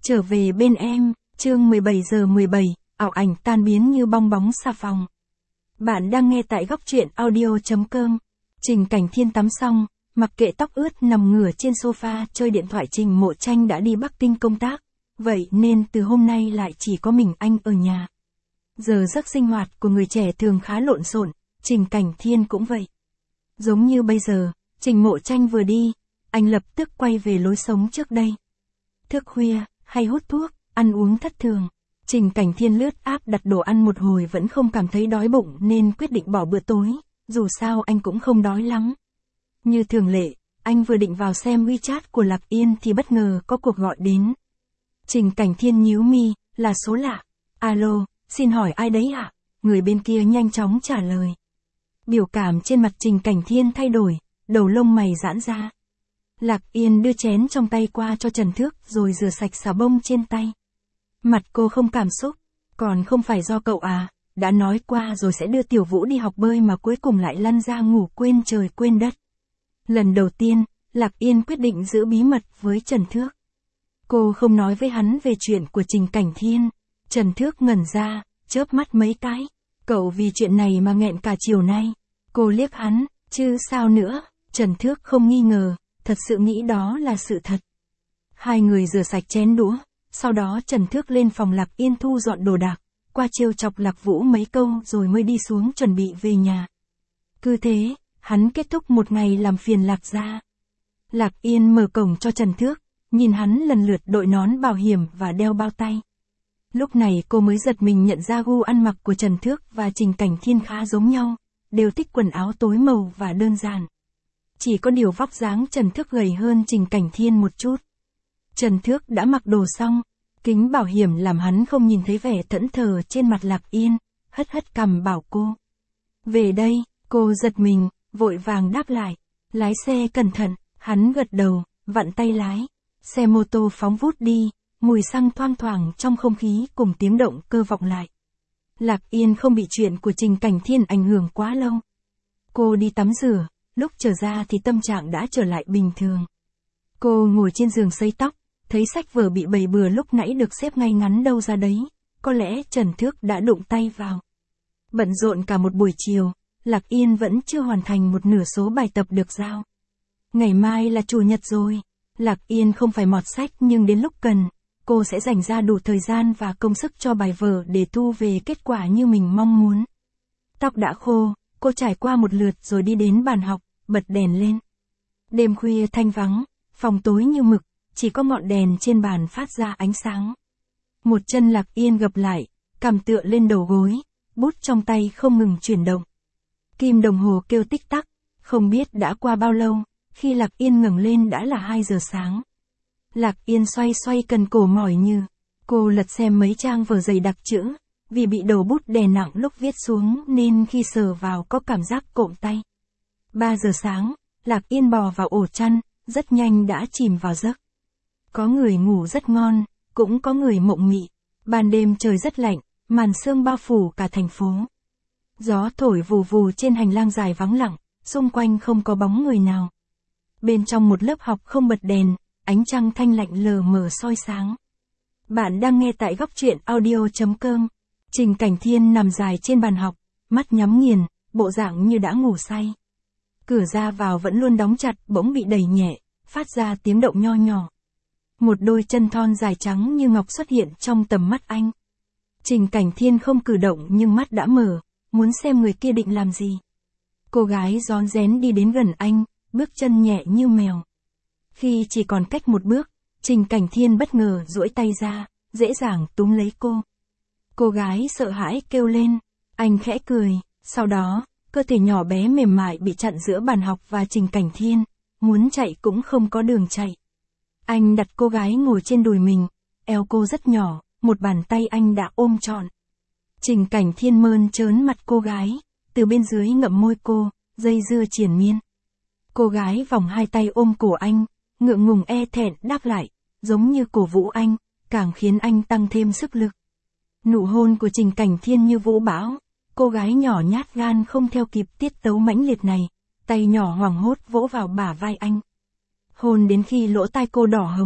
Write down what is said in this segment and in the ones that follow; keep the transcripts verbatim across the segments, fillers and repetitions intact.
Trở về bên em, chương mười bảy giờ mười bảy, ảo ảnh tan biến như bong bóng xà phòng. Bạn đang nghe tại góc truyện audio chấm com. Trình Cảnh Thiên tắm xong, mặc kệ tóc ướt nằm ngửa trên sofa chơi điện thoại. Trình Mộ Tranh đã đi Bắc Kinh công tác, vậy nên từ hôm nay lại chỉ có mình anh ở nhà. Giờ giấc sinh hoạt của người trẻ thường khá lộn xộn, Trình Cảnh Thiên cũng vậy. Giống như bây giờ, Trình Mộ Tranh vừa đi, anh lập tức quay về lối sống trước đây. Thức khuya, hay hút thuốc, ăn uống thất thường. Trình Cảnh Thiên lướt app đặt đồ ăn một hồi vẫn không cảm thấy đói bụng nên quyết định bỏ bữa tối, dù sao anh cũng không đói lắm. Như thường lệ, anh vừa định vào xem WeChat của Lạc Yên thì bất ngờ có cuộc gọi đến. Trình Cảnh Thiên nhíu mi, là số lạ. Alo, xin hỏi ai đấy ạ? Người bên kia nhanh chóng trả lời. Biểu cảm trên mặt Trình Cảnh Thiên thay đổi, đầu lông mày giãn ra. Lạc Yên đưa chén trong tay qua cho Trần Thước rồi rửa sạch xà bông trên tay. Mặt cô không cảm xúc, còn không phải do cậu à, đã nói qua rồi sẽ đưa Tiểu Vũ đi học bơi mà cuối cùng lại lăn ra ngủ quên trời quên đất. Lần đầu tiên, Lạc Yên quyết định giữ bí mật với Trần Thước. Cô không nói với hắn về chuyện của Trình Cảnh Thiên. Trần Thước ngẩn ra, chớp mắt mấy cái. Cậu vì chuyện này mà nghẹn cả chiều nay. Cô liếc hắn, chứ sao nữa. Trần Thước không nghi ngờ, thật sự nghĩ đó là sự thật. Hai người rửa sạch chén đũa, sau đó Trần Thước lên phòng Lạc Yên thu dọn đồ đạc, qua trêu chọc Lạc Vũ mấy câu rồi mới đi xuống chuẩn bị về nhà. Cứ thế, hắn kết thúc một ngày làm phiền Lạc gia. Lạc Yên mở cổng cho Trần Thước, nhìn hắn lần lượt đội nón bảo hiểm và đeo bao tay. Lúc này cô mới giật mình nhận ra gu ăn mặc của Trần Thước và Trình Cảnh Thiên khá giống nhau, đều thích quần áo tối màu và đơn giản. Chỉ có điều vóc dáng Trần Thước gầy hơn Trình Cảnh Thiên một chút. Trần Thước đã mặc đồ xong, kính bảo hiểm làm hắn không nhìn thấy vẻ thẫn thờ trên mặt Lạc Yên, hất hất cằm bảo cô. Về đây, cô giật mình, vội vàng đáp lại. Lái xe cẩn thận, hắn gật đầu, vặn tay lái. Xe mô tô phóng vút đi, mùi xăng thoang thoảng trong không khí cùng tiếng động cơ vọng lại. Lạc Yên không bị chuyện của Trình Cảnh Thiên ảnh hưởng quá lâu. Cô đi tắm rửa, lúc trở ra thì tâm trạng đã trở lại bình thường. Cô ngồi trên giường sấy tóc, thấy sách vở bị bày bừa lúc nãy được xếp ngay ngắn đâu ra đấy, có lẽ Trần Thước đã đụng tay vào. Bận rộn cả một buổi chiều, Lạc Yên vẫn chưa hoàn thành một nửa số bài tập được giao. Ngày mai là chủ nhật rồi, Lạc Yên không phải mọt sách nhưng đến lúc cần, cô sẽ dành ra đủ thời gian và công sức cho bài vở để thu về kết quả như mình mong muốn. Tóc đã khô, cô trải qua một lượt rồi đi đến bàn học, bật đèn lên. Đêm khuya thanh vắng, phòng tối như mực, chỉ có ngọn đèn trên bàn phát ra ánh sáng. Một chân Lạc Yên gập lại, cằm tựa lên đầu gối, bút trong tay không ngừng chuyển động. Kim đồng hồ kêu tích tắc, không biết đã qua bao lâu, khi Lạc Yên ngẩng lên đã là hai giờ sáng. Lạc Yên xoay xoay cần cổ mỏi như, cô lật xem mấy trang vở dày đặc chữ, vì bị đầu bút đè nặng lúc viết xuống nên khi sờ vào có cảm giác cộm tay. Ba giờ sáng, Lạc Yên bò vào ổ chăn, rất nhanh đã chìm vào giấc. Có người ngủ rất ngon, cũng có người mộng mị. Ban đêm trời rất lạnh, màn sương bao phủ cả thành phố. Gió thổi vù vù trên hành lang dài vắng lặng, xung quanh không có bóng người nào. Bên trong một lớp học không bật đèn, ánh trăng thanh lạnh lờ mờ soi sáng. Bạn đang nghe tại góc truyện audio chấm com. Trình Cảnh Thiên nằm dài trên bàn học, mắt nhắm nghiền, bộ dạng như đã ngủ say. Cửa ra vào vẫn luôn đóng chặt bỗng bị đẩy nhẹ, phát ra tiếng động nho nhỏ. Một đôi chân thon dài trắng như ngọc xuất hiện trong tầm mắt anh. Trình Cảnh Thiên không cử động nhưng mắt đã mở, muốn xem người kia định làm gì. Cô gái rón rén đi đến gần anh, bước chân nhẹ như mèo. Khi chỉ còn cách một bước, Trình Cảnh Thiên bất ngờ duỗi tay ra, dễ dàng túm lấy cô. Cô gái sợ hãi kêu lên, anh khẽ cười, sau đó, cơ thể nhỏ bé mềm mại bị chặn giữa bàn học và Trình Cảnh Thiên, muốn chạy cũng không có đường chạy. Anh đặt cô gái ngồi trên đùi mình, eo cô rất nhỏ, một bàn tay anh đã ôm trọn. Trình Cảnh Thiên mơn trớn mặt cô gái, từ bên dưới ngậm môi cô, dây dưa triền miên. Cô gái vòng hai tay ôm cổ anh, ngượng ngùng e thẹn đáp lại, giống như cổ vũ anh, càng khiến anh tăng thêm sức lực. Nụ hôn của Trình Cảnh Thiên như vũ bão, cô gái nhỏ nhát gan không theo kịp tiết tấu mãnh liệt này, tay nhỏ hoảng hốt vỗ vào bả vai anh. Hôn đến khi lỗ tai cô đỏ hồng,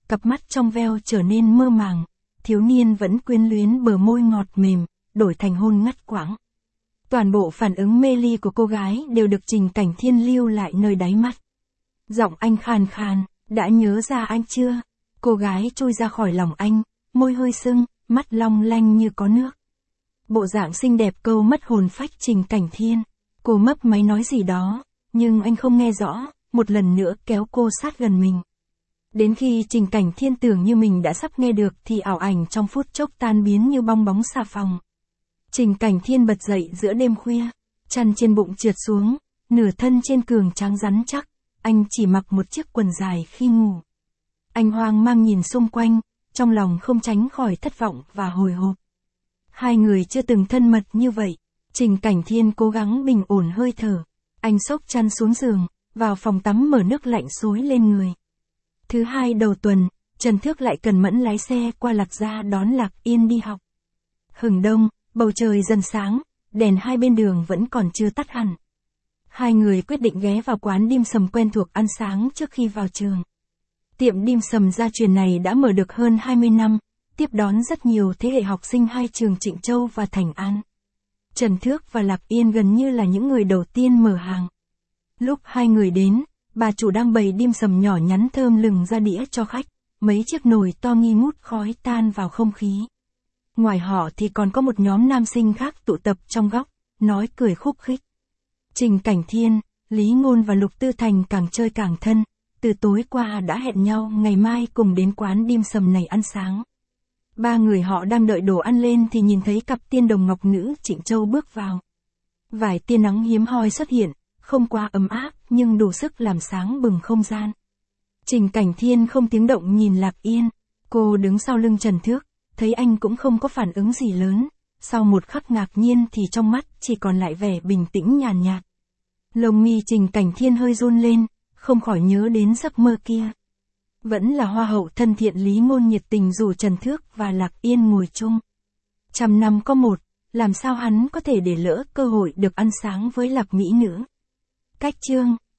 cặp mắt trong veo trở nên mơ màng, thiếu niên vẫn quyến luyến bờ môi ngọt mềm, đổi thành hôn ngắt quãng. Toàn bộ phản ứng mê ly của cô gái đều được Trình Cảnh Thiên lưu lại nơi đáy mắt. Giọng anh khàn khàn, đã nhớ ra anh chưa? Cô gái trôi ra khỏi lòng anh, môi hơi sưng, mắt long lanh như có nước. Bộ dạng xinh đẹp câu mất hồn phách Trình Cảnh Thiên. Cô mấp máy nói gì đó, nhưng anh không nghe rõ, một lần nữa kéo cô sát gần mình. Đến khi Trình Cảnh Thiên tưởng như mình đã sắp nghe được thì ảo ảnh trong phút chốc tan biến như bong bóng xà phòng. Trình Cảnh Thiên bật dậy giữa đêm khuya, chăn trên bụng trượt xuống, nửa thân trên cường tráng rắn chắc, anh chỉ mặc một chiếc quần dài khi ngủ. Anh hoang mang nhìn xung quanh, trong lòng không tránh khỏi thất vọng và hồi hộp. Hai người chưa từng thân mật như vậy. Trình Cảnh Thiên cố gắng bình ổn hơi thở. Anh xốc chăn xuống giường, vào phòng tắm mở nước lạnh xối lên người. Thứ hai đầu tuần, Trần Thước lại cần mẫn lái xe qua Lạc Gia đón Lạc Yên đi học. Hừng đông, bầu trời dần sáng, đèn hai bên đường vẫn còn chưa tắt hẳn. Hai người quyết định ghé vào quán dim sầm quen thuộc ăn sáng trước khi vào trường. Tiệm dim sầm gia truyền này đã mở được hơn hai mươi năm, tiếp đón rất nhiều thế hệ học sinh hai trường Trịnh Châu và Thành An. Trần Thước và Lạc Yên gần như là những người đầu tiên mở hàng. Lúc hai người đến, bà chủ đang bày dim sầm nhỏ nhắn thơm lừng ra đĩa cho khách, mấy chiếc nồi to nghi ngút khói tan vào không khí. Ngoài họ thì còn có một nhóm nam sinh khác tụ tập trong góc, nói cười khúc khích. Trình Cảnh Thiên, Lý Ngôn và Lục Tư Thành càng chơi càng thân, từ tối qua đã hẹn nhau ngày mai cùng đến quán dim sầm này ăn sáng. Ba người họ đang đợi đồ ăn lên thì nhìn thấy cặp tiên đồng ngọc nữ Trịnh Châu bước vào. Vài tia nắng hiếm hoi xuất hiện, không quá ấm áp nhưng đủ sức làm sáng bừng không gian. Trình Cảnh Thiên không tiếng động nhìn Lạc Yên, cô đứng sau lưng Trần Thước, thấy anh cũng không có phản ứng gì lớn, sau một khắc ngạc nhiên thì trong mắt chỉ còn lại vẻ bình tĩnh nhàn nhạt. Lông mi Trình Cảnh Thiên hơi run lên, không khỏi nhớ đến giấc mơ kia. Vẫn là hoa hậu thân thiện Lý Ngôn nhiệt tình rủ Trần Thước và Lạc Yên ngồi chung. Trăm năm có một, làm sao hắn có thể để lỡ cơ hội được ăn sáng với Lạc mỹ nữ. Cách chương